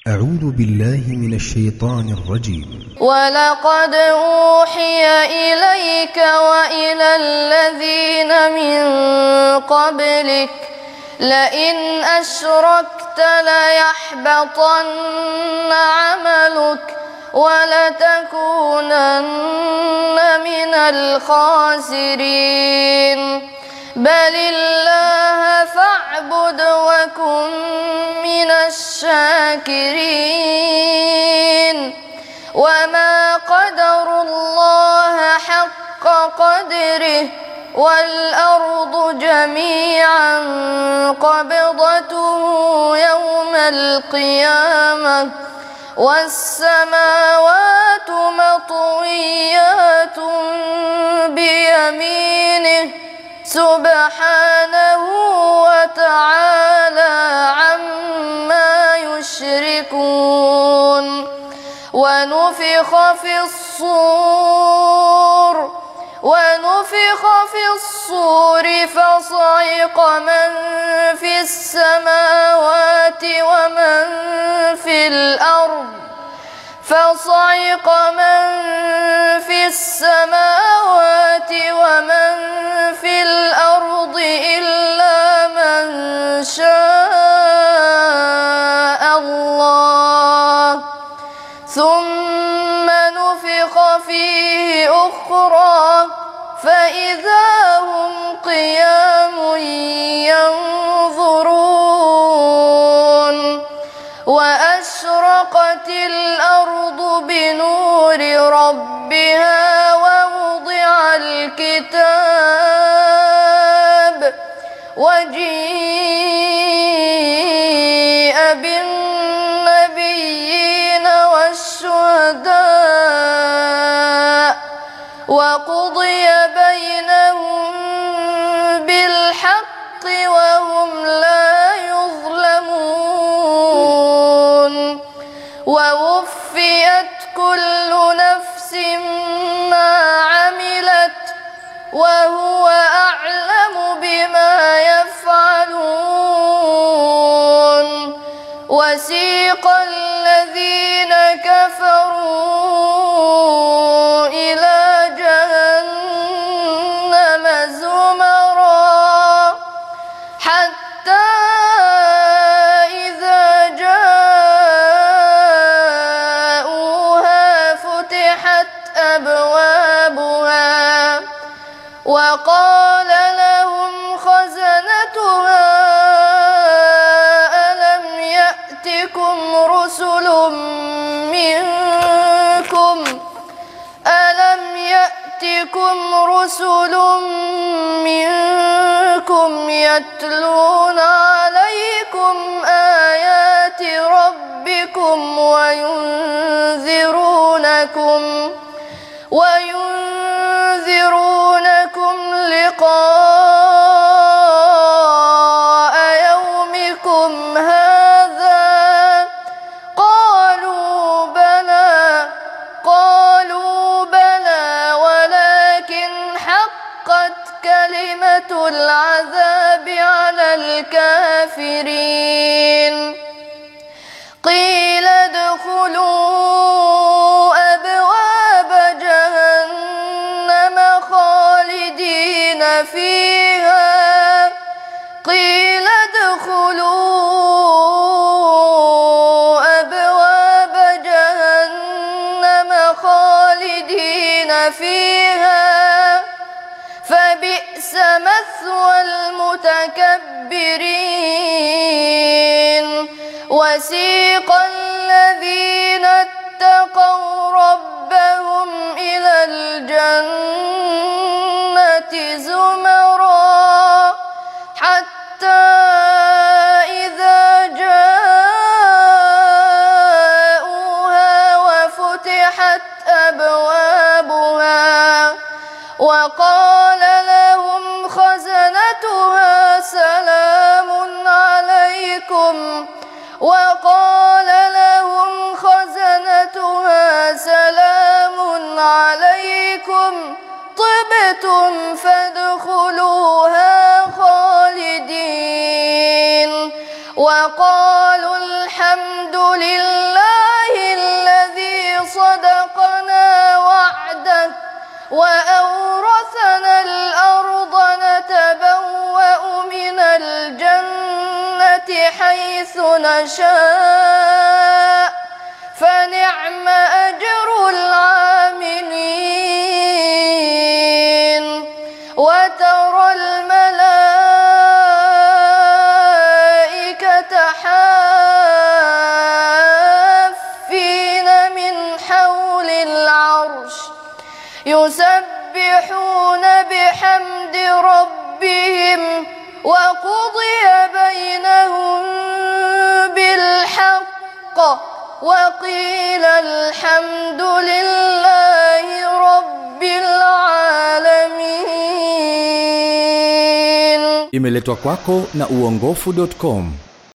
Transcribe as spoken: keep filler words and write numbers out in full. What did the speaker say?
أعوذ بالله من الشيطان الرجيم. ولقد أوحي إليك وإلى الذين من قبلك لئن أشركت ليحبطن عملك ولتكونن من الخاسرين بل الله فاعبد وكن من الشاكرين وما قدروا الله حق قدره والأرض جميعا قبضته يوم القيامة والسماوات مطويات بيمينه سبحانه وتعالى عما يشركون ونفخ في الصور ونفخ في الصور فصعق من في السماوات ومن في الأرض فصعق من في السماوات ومن في الأرض إلا من شاء الله ثم نفخ فيه أخرى فإذا هم قيام ينظرون وأشرقت الأرض بنور ربها ووضع الكتاب وجيء بالنبيين والشهداء وقضي بينهم بالحق وهم لا يظلمون ووفيت كل نفس ما عملت وهو أعلم بما يفعلون وسيق الذين كفروا إلى جهنم زمرا حتى إذا جاءوها فتحت أبوابها وقال لهم خزنتها ألم يأتكم رسل منكم ألم يأتكم رسل منكم يتلون عليكم آيات ربكم وينذرونكم وينذرونكم لقاء يومكم هذا قالوا بلى قالوا بلى ولكن حقت كلمة العذاب على الكافرين قيل ادخلوا أبواب جهنم خالدين فيها قيل ادخلوا أبواب جهنم خالدين فيها فبئس مثوى المتكبرين وسيق الذين اتقوا ربهم إلى الجنة زمرا حتى إذا جاءوها وفتحت أبوابها وقال لهم خزنتها سلام عليكم وقال لهم خزنتها سلام عليكم طبتم فادخلوها خالدين وقالوا الحمد الحمد لله الذي صدقنا وعده وأورثنا الأرض نتبوأ من الجنة حيث نشاء فنعم أجر العاملين وترى الملائكة حافين من حول العرش يسبحون بحمد ربهم وقضي بينهم بالحق وقيل الحمد لله رب العالمين. Imeletwa kwako na uongofu dot com.